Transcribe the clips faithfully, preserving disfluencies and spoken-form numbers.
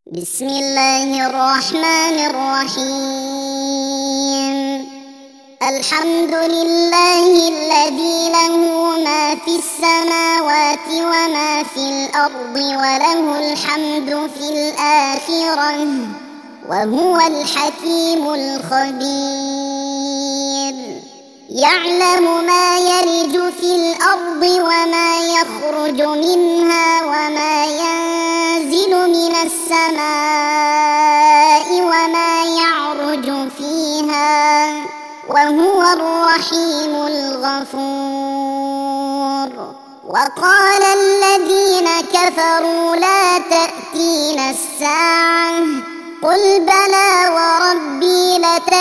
بسم الله الرحمن الرحيم. الحمد لله الذي له ما في السماوات وما في الأرض وله الحمد في الآخرة وهو الحكيم الخبير. يعلم ما يلج في الأرض وما يخرج منها وما ينزل من السماء وما يعرج فيها وهو الرحيم الغفور. وقال الذين كفروا لا تأتينا الساعة قل بلى وربي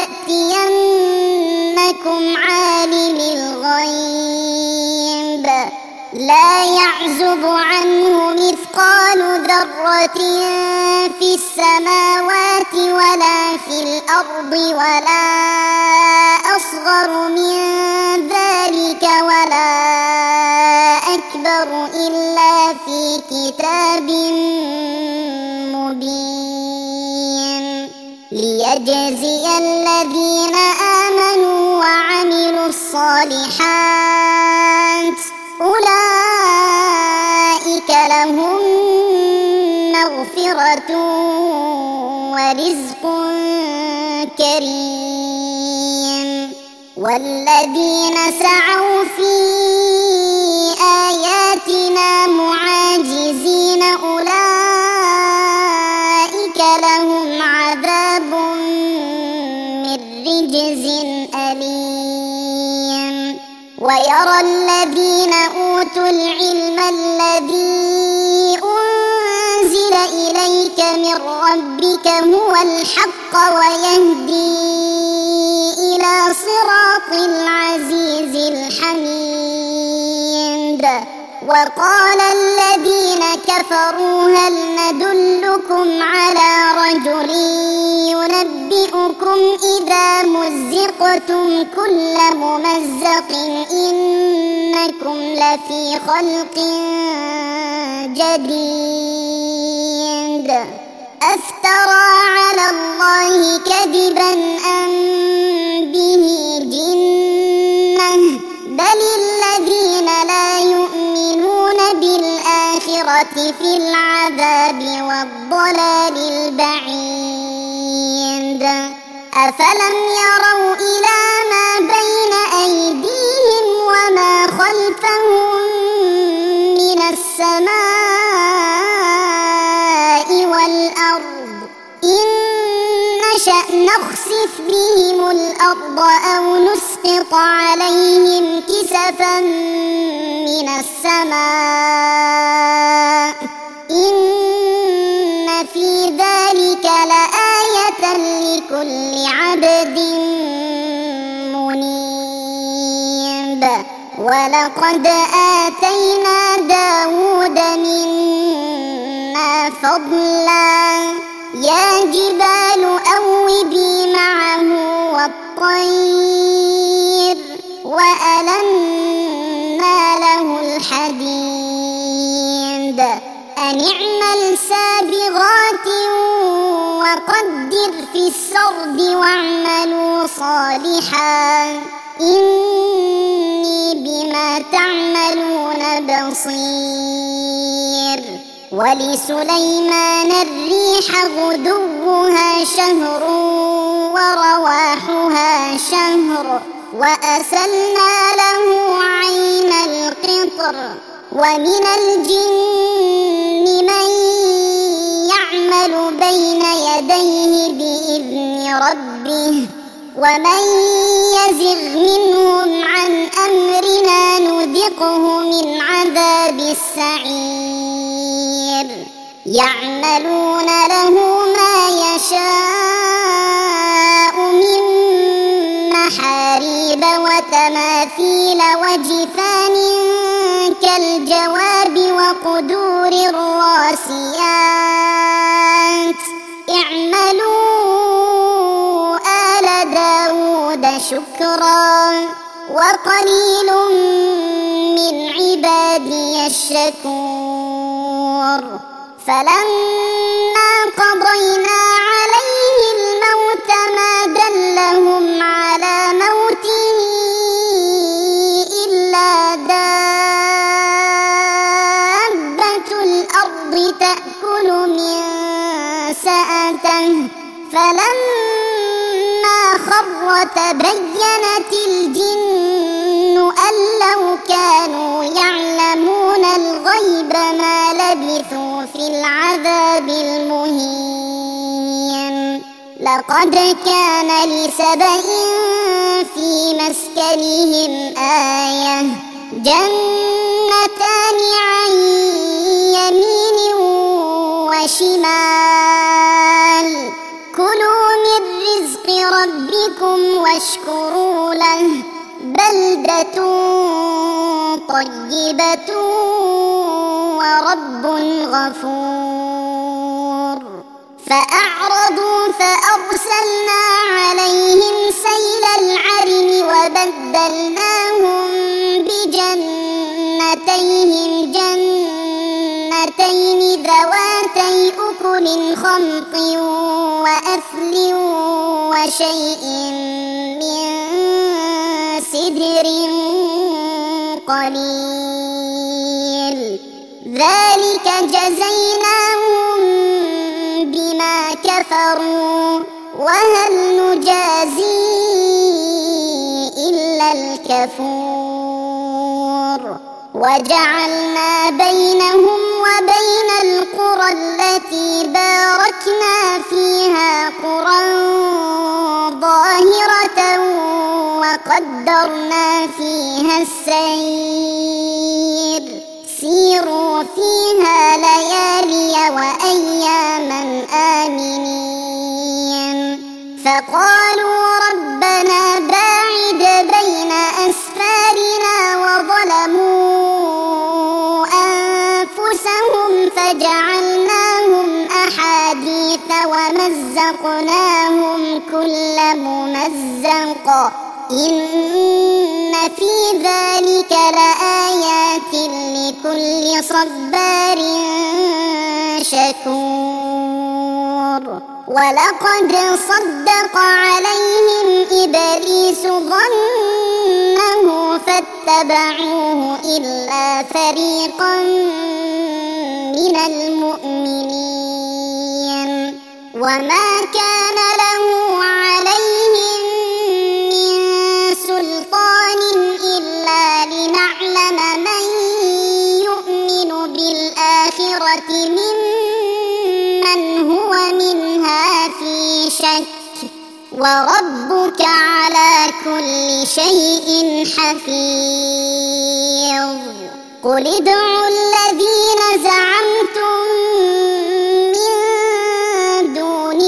لتأتينكم عالم الغيب لا يعزب عنه مثقال ذرة في السماوات ولا في الأرض ولا أصغر من ذلك ولا أكبر إلا في كتاب مبين ليجزي الذين آمنوا وعملوا الصالحات أولئك لهم مغفرة ورزق كريم. والذين سعوا في آياتنا معاجزين أولئك لهم عذاب من رجز أليم. ويرى الذين أوتوا العلم الذي أنزل إليك من ربك هو الحق ويهدي إلى صراط العزيز الحميد. وقال الذين كفروا هل ندلكم على رجل ينبئكم إذا مزقتم كل ممزق إنكم لفي خلق جديد أفترى على الله كذبا أم به جنة بل الذين لا يؤمنون بالآخرة في العذاب والضلال البعيد. أفلم يروا إلى ما بين أيديهم وما خلفهم من السماء والأرض إن نشأ نخسف بهم الأرض أو نسقط عليهم كسفا من السماء إن في ذلك لآية لكل عبد منيب. ولقد آتينا داود منا فضلا يا جبال أوبي معه والطير وألنا له الحديد أن اعمل سابغات وقدر في السرد واعملوا صالحا إني بما تعملون بصير. ولسليمان الريح غدوها شهر ورواحها شهر وأسلنا له عين القطر ومن الجن من يعمل بين يديه بإذن ربه ومن يزغ منهم عن أمرنا نذقه من عذاب السعير. يعملون له ما يشاء من محاريب وتماثيل وجفان كالجواب وقدور الراسيات اعملوا آل داود شكرا وقليل من عبادي الشكور. فلما قضى سأته فلما خر تبينت الجن أن لو كانوا يعلمون الغيب ما لبثوا في العذاب المهين لقد كان لسبإ في مسكنهم آية جنتان عن يمين وشمال كلوا من رزق ربكم واشكروا له بلدة طيبة ورب غفور فأعرضوا فأرسلنا عليهم سيل العرم وبدلناهم بجنتيهم جنتين ذواتي أكل خمط وأثل وشيء من سدر قليل ذلك جزيناهم بما كفروا وهل نجازي إلا الكفور وجعلنا بينهم وبين القرى التي باركنا فيها قرى ظاهرة وقدرنا فيها السير سيروا فيها ليالي وأياما آمنين فقالوا ربنا باعد بين أسفارنا وظلموا أنفسهم فجعلناهم أحاديث ومزقناهم كل ممزق إن في ذلك لآيات لكل صبار شكور ولقد صدق عليهم إبليس ظنه فاتبعوه إلا فريقا من المؤمنين وما كان له عليهم من سلطان إلا لنعلم من يؤمن بالآخرة ممن هو منها في شك وربك على كل شيء حفيظ قل ادعوا الذين زعمتم من دون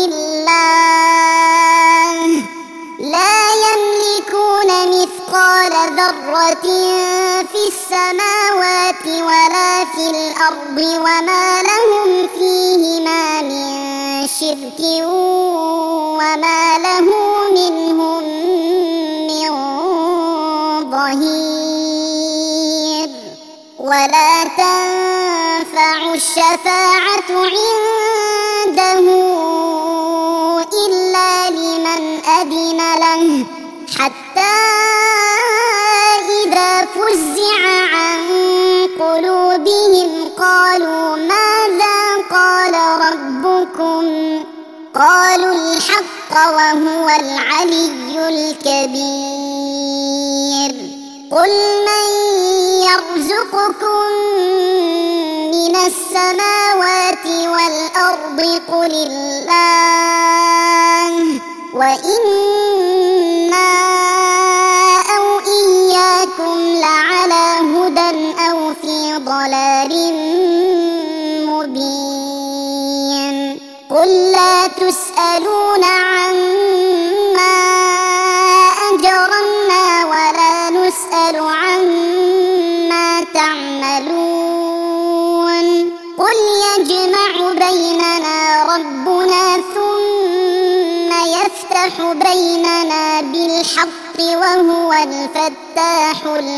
الله لا يملكون مثقال ذرة في السماوات ولا في الأرض وما لهم فيهما من شرك وما له منهم من ظهير ولا تنفع الشفاعة عنده إلا لمن أذن له حتى إذا فزع عن قلوبهم قالوا ماذا قال ربكم قالوا الحق وهو العلي الكبير قل من يرزقكم من السماوات والأرض قل الله وإنا أو إياكم لعلى هدى أو في ضلال مبين قل لا تسألون عما أجرمنا ولا نسأل عما تعملون قل يجمع بيننا ربنا ثم يفتح بيننا بالحق وهو الفتاح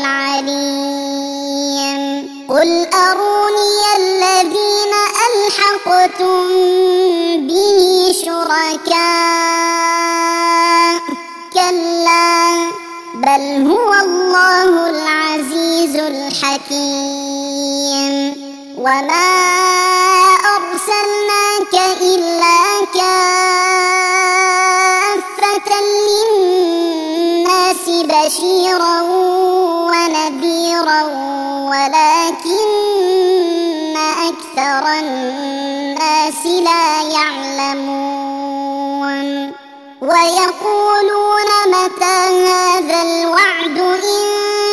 العليم قل أروني الذين ألحقتم به شركاء كلا بل هو الله العزيز الحكيم وما أرسلناك إلا يعلمون ويقولون متى هذا الوعد إن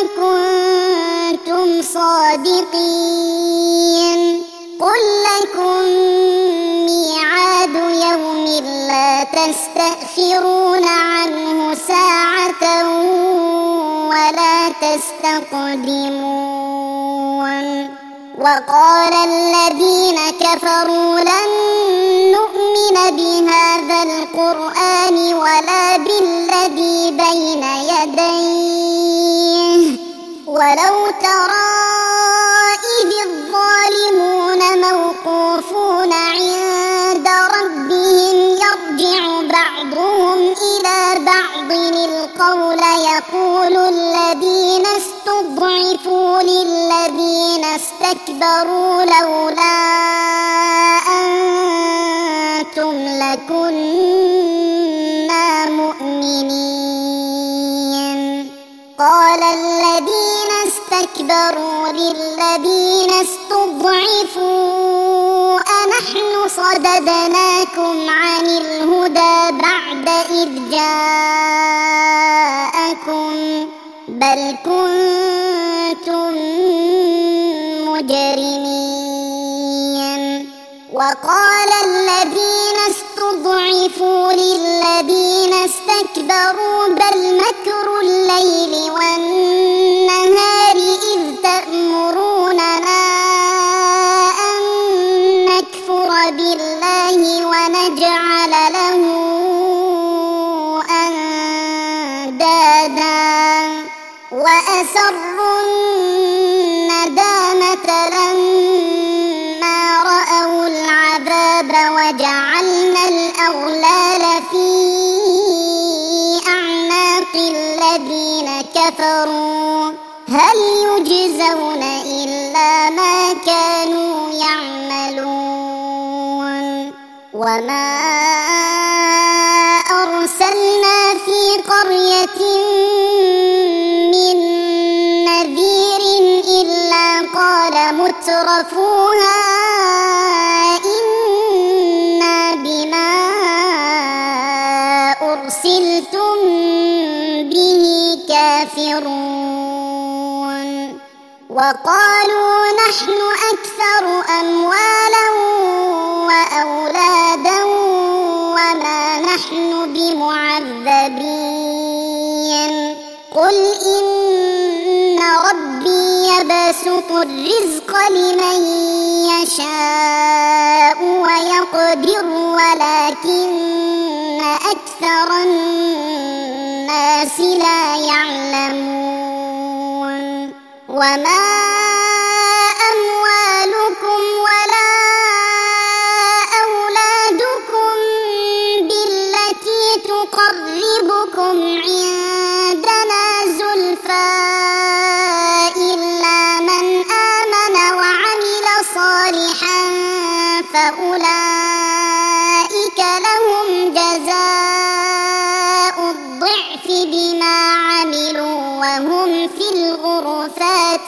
كنتم صادقين قل لكم ميعاد يوم لا تستأخرون عنه ساعة ولا تستقدمون وقال الذين كفروا لن نؤمن بهذا القرآن ولا بالذي بين يديه ولو ترى إذ الظالمون موقوفون عند ربهم يرجع بعضهم إلى بعض القول يقول الذين استضعفوا للذين استكبروا لولا أنتم لكنا مؤمنين قال الذين استكبروا للذين استضعفوا أنحن صددناكم عن الهدى بعد إذ جاءكم بل كنتم مجرمين وقال الذين استضعفوا للذين استكبروا بل مكر الليل والنهار إذ تأمروننا أن نكفر بالله ونجعل له أندادا وأسروا الندامة لما رأوا العذاب وجعلنا الأغلال في أعناق الذين كفروا هل يجزون إلا ما كانوا يعملون وما أرسلنا في قرية من نذير إلا قال مترفوها إنا بما أرسلتم به كافرون وقالوا نحن أكثر أموالا وأولادا وما نحن بمعذبين قل إن ربي يبسط الرزق لمن يشاء ويقدر ولكن أكثر الناس لا يعلمون وما أموالكم ولا أولادكم بالتي تقربكم عندنا زلفى إلا من آمن وعمل صالحا فأولئك لهم جزاء الضعف بما عملوا وهم في الغرفات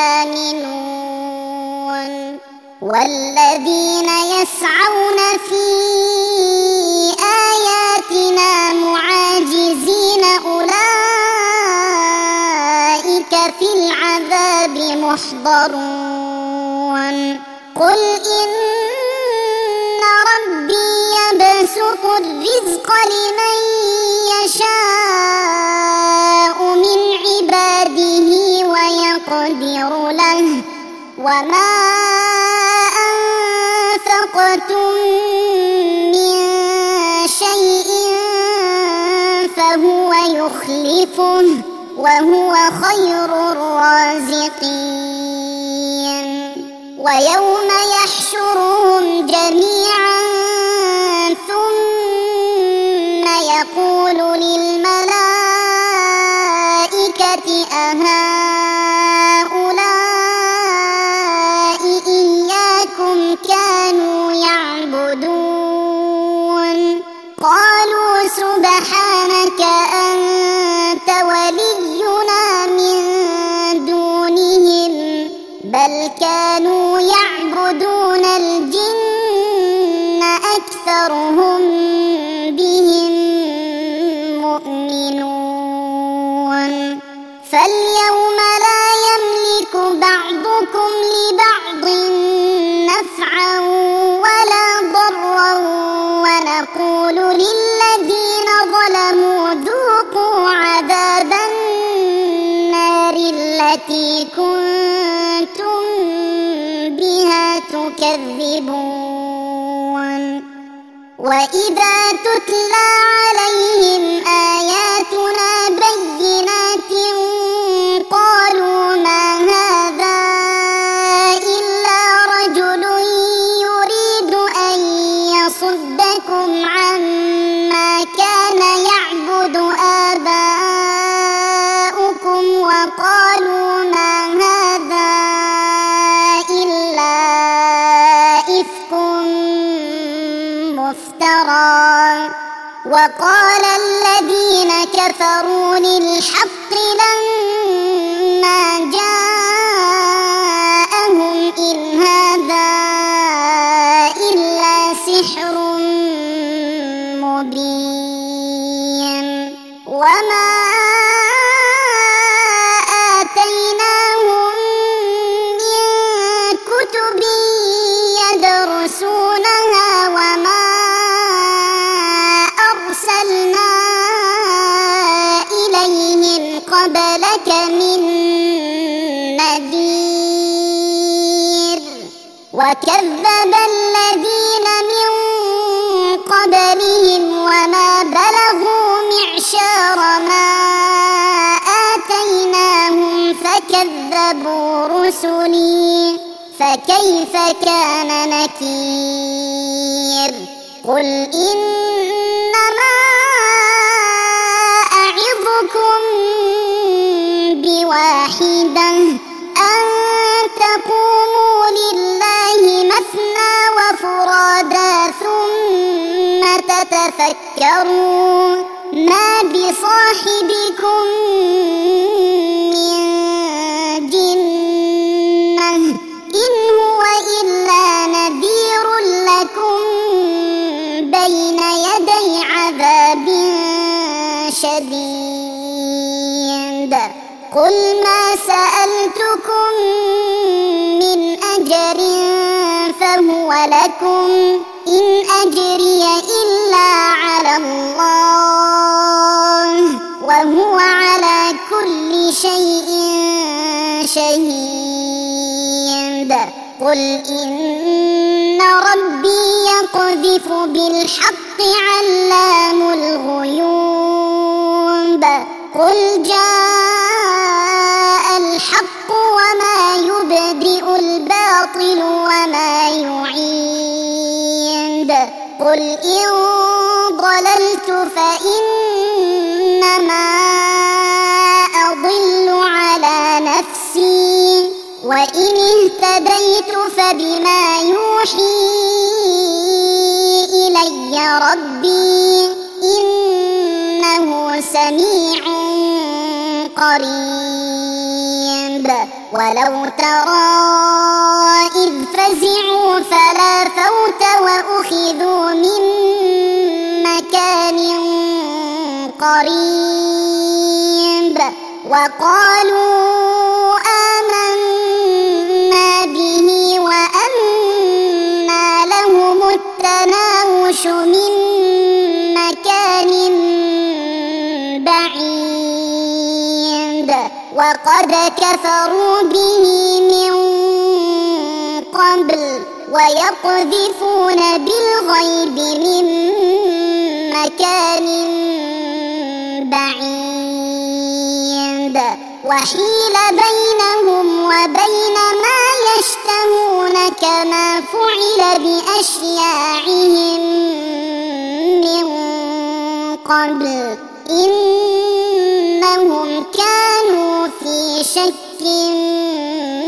آمنون والذين يسعون في آياتنا معاجزين أولئك في العذاب محضرون قل إن ربي يبسط الرزق لمن يشاء من عباده ويقدر له وما أنفقتم من شيء فهو يخلفه وهو خير الرازقين ويوم يحشرهم جميعا ثم يقول للملائكة أهؤلاء إياكم كانوا يعبدون قالوا سبحانك أنت ولينا من دونهم بل كانوا يعبدون الجن أكثر أكثرهم بهم مؤمنون فاليوم لا يملك بعضكم لبعض نفعا ولا ضرا ونقول للذين ظلموا ذوقوا عذاب النار التي كنتم بها تكذبون وإذا تتلى عليهم آياتنا بينات قالوا ما هذا إلا رجل يريد أن يصدكم عما كان يعبد آباؤكم وقالوا ما هذا إلا إفك مفترى وقال الذين كفروا للحق لما جاءهم إن هذا إلا سحر مبين وما آتيناهم من كتب يدرسونها وما أرسلنا إليهم قبلك من نذير وكذب الذين من قبلهم وما بلغوا معشار ما آتيناهم فكذبوا رسلي فكيف كان نكير قل إنما أعظكم بواحدة أن تقوموا لله مثنى وفرادا ثم تتفكروا ما بصاحبكم من جنة إن هو إلا نذير لكم بين يدي عذاب شديد قل ما سألتكم من أجر فهو لكم إن أجري إلا على الله وهو على كل شيء شهيد قل إن ربي يقذف بالحق علام الغيوب قل جاء الحق وما يبدئ الباطل وما يعيد قل إن ضللت فإنما أضل على نفسي وإن اهتديت فبما يوحي إلي ربي إنه سميع قريب ولو ترى إذ فزعوا فلا فوت وأخذوا من مكان قريب وقالوا آمنا به وأنى لهم التناوش من مكان بعيد وقد كفروا به من قبل ويقذفون بالغيب من مكان بعيد وحيل بينهم وبين ما يشتهون كما فعل بأشياعهم من قبل إنهم كانوا في شك